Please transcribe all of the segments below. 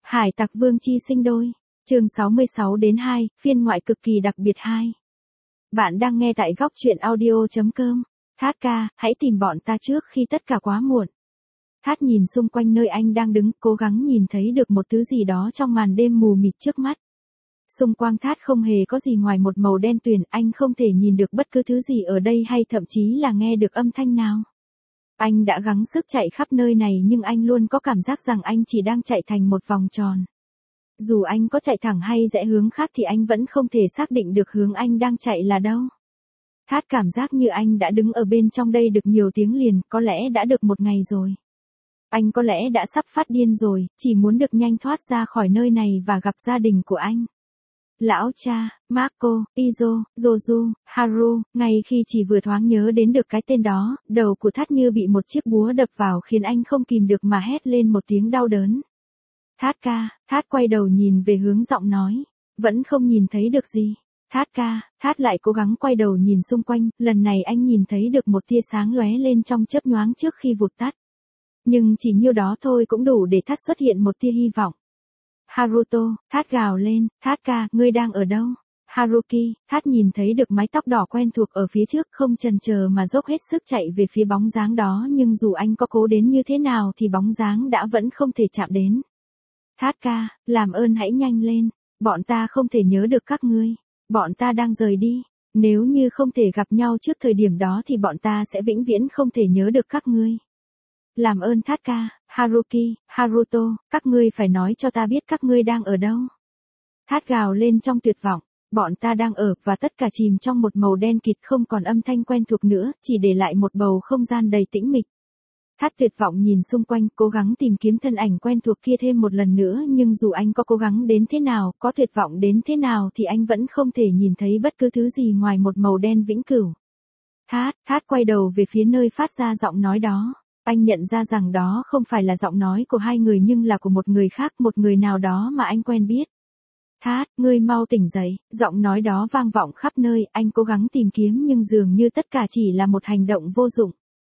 Hải tặc Vương Chi sinh đôi. Chương 66-2, phiên ngoại cực kỳ đặc biệt 2. Bạn đang nghe tại góc truyện audio.com. Thát ca, hãy tìm bọn ta trước khi tất cả quá muộn. Thát nhìn xung quanh nơi anh đang đứng, cố gắng nhìn thấy được một thứ gì đó trong màn đêm mù mịt trước mắt. Xung quanh Thát không hề có gì ngoài một màu đen tuyền, anh không thể nhìn được bất cứ thứ gì ở đây hay thậm chí là nghe được âm thanh nào. Anh đã gắng sức chạy khắp nơi này nhưng anh luôn có cảm giác rằng anh chỉ đang chạy thành một vòng tròn. Dù anh có chạy thẳng hay rẽ hướng khác thì anh vẫn không thể xác định được hướng anh đang chạy là đâu. Thát cảm giác như anh đã đứng ở bên trong đây được nhiều tiếng liền, có lẽ đã được một ngày rồi. Anh có lẽ đã sắp phát điên rồi, chỉ muốn được nhanh thoát ra khỏi nơi này và gặp gia đình của anh. Lão cha, Marco, Izo, Joju, Haru, ngay khi chỉ vừa thoáng nhớ đến được cái tên đó, đầu của Thát như bị một chiếc búa đập vào khiến anh không kìm được mà hét lên một tiếng đau đớn. Thát ca, Thát quay đầu nhìn về hướng giọng nói, vẫn không nhìn thấy được gì. Thát ca, Thát lại cố gắng quay đầu nhìn xung quanh, lần này anh nhìn thấy được một tia sáng lóe lên trong chớp nhoáng trước khi vụt tắt. Nhưng chỉ nhiêu đó thôi cũng đủ để Thát xuất hiện một tia hy vọng. Haruto, Thát gào lên, Thát ca, ngươi đang ở đâu? Haruki, Thát nhìn thấy được mái tóc đỏ quen thuộc ở phía trước, không chần chờ mà dốc hết sức chạy về phía bóng dáng đó, nhưng dù anh có cố đến như thế nào thì bóng dáng đã vẫn không thể chạm đến. Thát ca, làm ơn hãy nhanh lên, bọn ta không thể nhớ được các ngươi, bọn ta đang rời đi, nếu như không thể gặp nhau trước thời điểm đó thì bọn ta sẽ vĩnh viễn không thể nhớ được các ngươi. Làm ơn Thát ca, Haruki, Haruto, các ngươi phải nói cho ta biết các ngươi đang ở đâu. Thát gào lên trong tuyệt vọng, bọn ta đang ở và tất cả chìm trong một màu đen kịt, không còn âm thanh quen thuộc nữa, chỉ để lại một bầu không gian đầy tĩnh mịch. Thát tuyệt vọng nhìn xung quanh, cố gắng tìm kiếm thân ảnh quen thuộc kia thêm một lần nữa, nhưng dù anh có cố gắng đến thế nào, có tuyệt vọng đến thế nào thì anh vẫn không thể nhìn thấy bất cứ thứ gì ngoài một màu đen vĩnh cửu. Thát quay đầu về phía nơi phát ra giọng nói đó. Anh nhận ra rằng đó không phải là giọng nói của hai người nhưng là của một người khác, một người nào đó mà anh quen biết. Thát, ngươi mau tỉnh dậy, giọng nói đó vang vọng khắp nơi, anh cố gắng tìm kiếm nhưng dường như tất cả chỉ là một hành động vô dụng.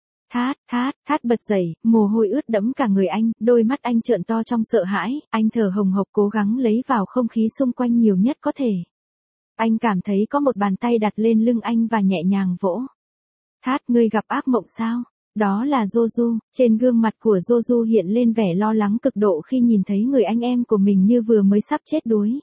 Thát bật dậy, mồ hôi ướt đẫm cả người anh, đôi mắt anh trợn to trong sợ hãi, anh thở hồng hộc cố gắng lấy vào không khí xung quanh nhiều nhất có thể. Anh cảm thấy có một bàn tay đặt lên lưng anh và nhẹ nhàng vỗ. Thát, ngươi gặp ác mộng sao? Đó là Joju, trên gương mặt của Joju hiện lên vẻ lo lắng cực độ khi nhìn thấy người anh em của mình như vừa mới sắp chết đuối.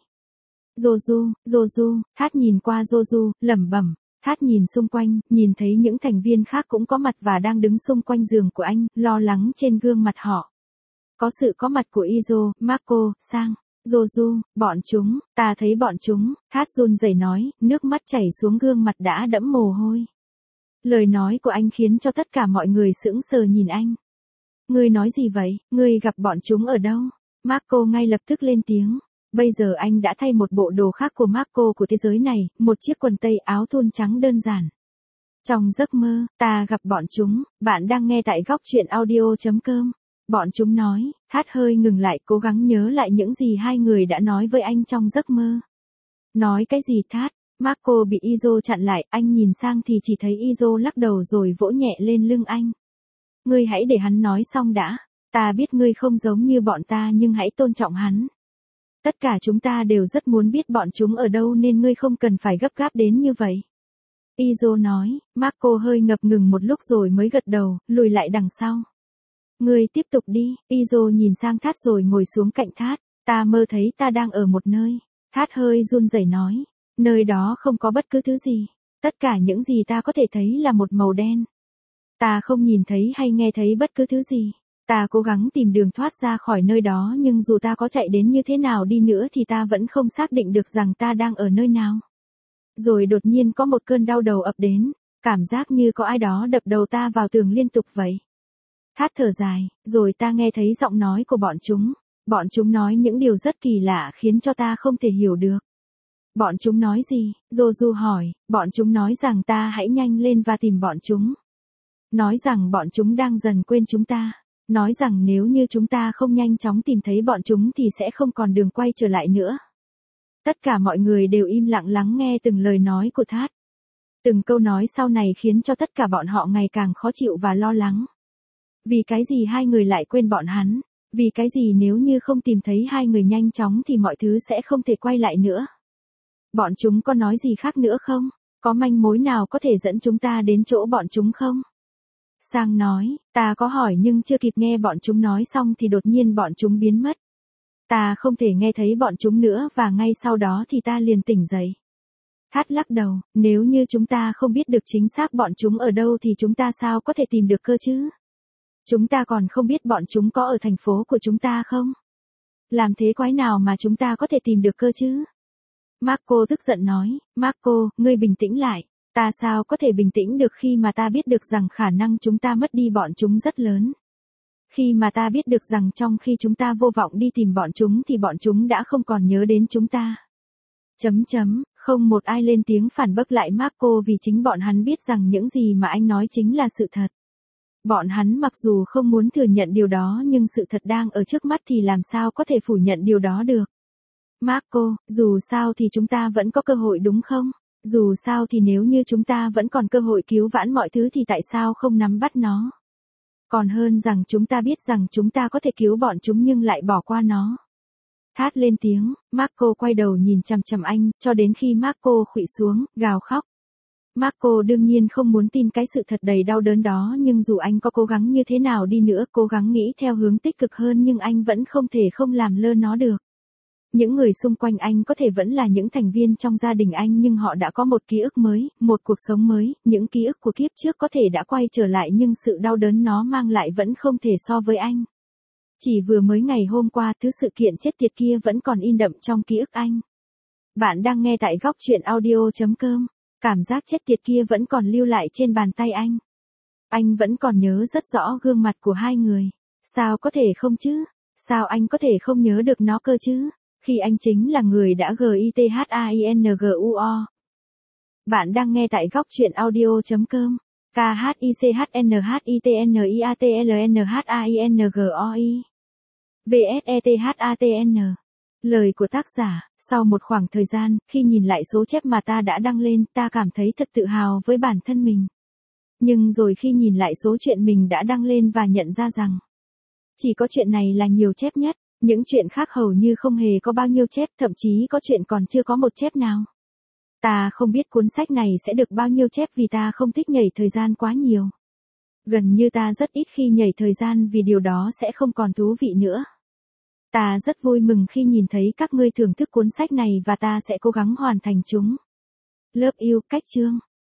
Joju, Thát nhìn qua Joju, lẩm bẩm. Thát nhìn xung quanh, nhìn thấy những thành viên khác cũng có mặt và đang đứng xung quanh giường của anh, lo lắng trên gương mặt họ. Có sự có mặt của Izo, Marco, Sang, Joju, bọn chúng, ta thấy bọn chúng, Thát run rẩy nói, nước mắt chảy xuống gương mặt đã đẫm mồ hôi. Lời nói của anh khiến cho tất cả mọi người sững sờ nhìn anh. Ngươi nói gì vậy, ngươi gặp bọn chúng ở đâu? Marco ngay lập tức lên tiếng. Bây giờ anh đã thay một bộ đồ khác của Marco của thế giới này, một chiếc quần tây áo thun trắng đơn giản. Trong giấc mơ, ta gặp bọn chúng, bạn đang nghe tại góc truyện audio.com. Bọn chúng nói, Thát hơi ngừng lại cố gắng nhớ lại những gì hai người đã nói với anh trong giấc mơ. Nói cái gì Thát? Marco bị Izo chặn lại, anh nhìn sang thì chỉ thấy Izo lắc đầu rồi vỗ nhẹ lên lưng anh. Ngươi hãy để hắn nói xong đã, ta biết ngươi không giống như bọn ta nhưng hãy tôn trọng hắn. Tất cả chúng ta đều rất muốn biết bọn chúng ở đâu nên ngươi không cần phải gấp gáp đến như vậy. Izo nói, Marco hơi ngập ngừng một lúc rồi mới gật đầu, lùi lại đằng sau. Ngươi tiếp tục đi, Izo nhìn sang Thát rồi ngồi xuống cạnh Thát, ta mơ thấy ta đang ở một nơi. Thát hơi run rẩy nói, nơi đó không có bất cứ thứ gì, tất cả những gì ta có thể thấy là một màu đen. Ta không nhìn thấy hay nghe thấy bất cứ thứ gì. Ta cố gắng tìm đường thoát ra khỏi nơi đó nhưng dù ta có chạy đến như thế nào đi nữa thì ta vẫn không xác định được rằng ta đang ở nơi nào. Rồi đột nhiên có một cơn đau đầu ập đến, cảm giác như có ai đó đập đầu ta vào tường liên tục vậy. Thát thở dài, rồi ta nghe thấy giọng nói của bọn chúng. Bọn chúng nói những điều rất kỳ lạ khiến cho ta không thể hiểu được. Bọn chúng nói gì? Joju hỏi, bọn chúng nói rằng ta hãy nhanh lên và tìm bọn chúng. Nói rằng bọn chúng đang dần quên chúng ta. Nói rằng nếu như chúng ta không nhanh chóng tìm thấy bọn chúng thì sẽ không còn đường quay trở lại nữa. Tất cả mọi người đều im lặng lắng nghe từng lời nói của Thát. Từng câu nói sau này khiến cho tất cả bọn họ ngày càng khó chịu và lo lắng. Vì cái gì hai người lại quên bọn hắn? Vì cái gì nếu như không tìm thấy hai người nhanh chóng thì mọi thứ sẽ không thể quay lại nữa. Bọn chúng có nói gì khác nữa không? Có manh mối nào có thể dẫn chúng ta đến chỗ bọn chúng không? Sang nói, ta có hỏi nhưng chưa kịp nghe bọn chúng nói xong thì đột nhiên bọn chúng biến mất. Ta không thể nghe thấy bọn chúng nữa và ngay sau đó thì ta liền tỉnh dậy. Thát lắc đầu, nếu như chúng ta không biết được chính xác bọn chúng ở đâu thì chúng ta sao có thể tìm được cơ chứ? Chúng ta còn không biết bọn chúng có ở thành phố của chúng ta không? Làm thế quái nào mà chúng ta có thể tìm được cơ chứ? Marco tức giận nói, Marco, ngươi bình tĩnh lại. Ta sao có thể bình tĩnh được khi mà ta biết được rằng khả năng chúng ta mất đi bọn chúng rất lớn. Khi mà ta biết được rằng trong khi chúng ta vô vọng đi tìm bọn chúng thì bọn chúng đã không còn nhớ đến chúng ta. Không một ai lên tiếng phản bác lại Marco vì chính bọn hắn biết rằng những gì mà anh nói chính là sự thật. Bọn hắn mặc dù không muốn thừa nhận điều đó nhưng sự thật đang ở trước mắt thì làm sao có thể phủ nhận điều đó được. Marco, dù sao thì chúng ta vẫn có cơ hội đúng không? Dù sao thì nếu như chúng ta vẫn còn cơ hội cứu vãn mọi thứ thì tại sao không nắm bắt nó? Còn hơn rằng chúng ta biết rằng chúng ta có thể cứu bọn chúng nhưng lại bỏ qua nó. Thát lên tiếng, Marco quay đầu nhìn chằm chằm anh, cho đến khi Marco khuỵu xuống, gào khóc. Marco đương nhiên không muốn tin cái sự thật đầy đau đớn đó nhưng dù anh có cố gắng như thế nào đi nữa, cố gắng nghĩ theo hướng tích cực hơn nhưng anh vẫn không thể không làm lơ nó được. Những người xung quanh anh có thể vẫn là những thành viên trong gia đình anh nhưng họ đã có một ký ức mới, một cuộc sống mới, những ký ức của kiếp trước có thể đã quay trở lại nhưng sự đau đớn nó mang lại vẫn không thể so với anh. Chỉ vừa mới ngày hôm qua thứ sự kiện chết tiệt kia vẫn còn in đậm trong ký ức anh. Bạn đang nghe tại góc truyện audio.com. Cảm giác chết tiệt kia vẫn còn lưu lại trên bàn tay anh. Anh vẫn còn nhớ rất rõ gương mặt của hai người. Sao có thể không chứ? Sao anh có thể không nhớ được nó cơ chứ? Khi anh chính là người đã GITHAINGUO. Bạn đang nghe tại góc truyện audio.com. KHICHNHITNIATLNHAINGOI. VSETHATN. Lời của tác giả, sau một khoảng thời gian, khi nhìn lại số chép mà ta đã đăng lên, ta cảm thấy thật tự hào với bản thân mình. Nhưng rồi khi nhìn lại số chuyện mình đã đăng lên và nhận ra rằng, chỉ có chuyện này là nhiều chép nhất, những chuyện khác hầu như không hề có bao nhiêu chép, thậm chí có chuyện còn chưa có một chép nào. Ta không biết cuốn sách này sẽ được bao nhiêu chép vì ta không thích nhảy thời gian quá nhiều. Gần như ta rất ít khi nhảy thời gian vì điều đó sẽ không còn thú vị nữa. Ta rất vui mừng khi nhìn thấy các ngươi thưởng thức cuốn sách này và ta sẽ cố gắng hoàn thành chúng. Love you, Cách Chương.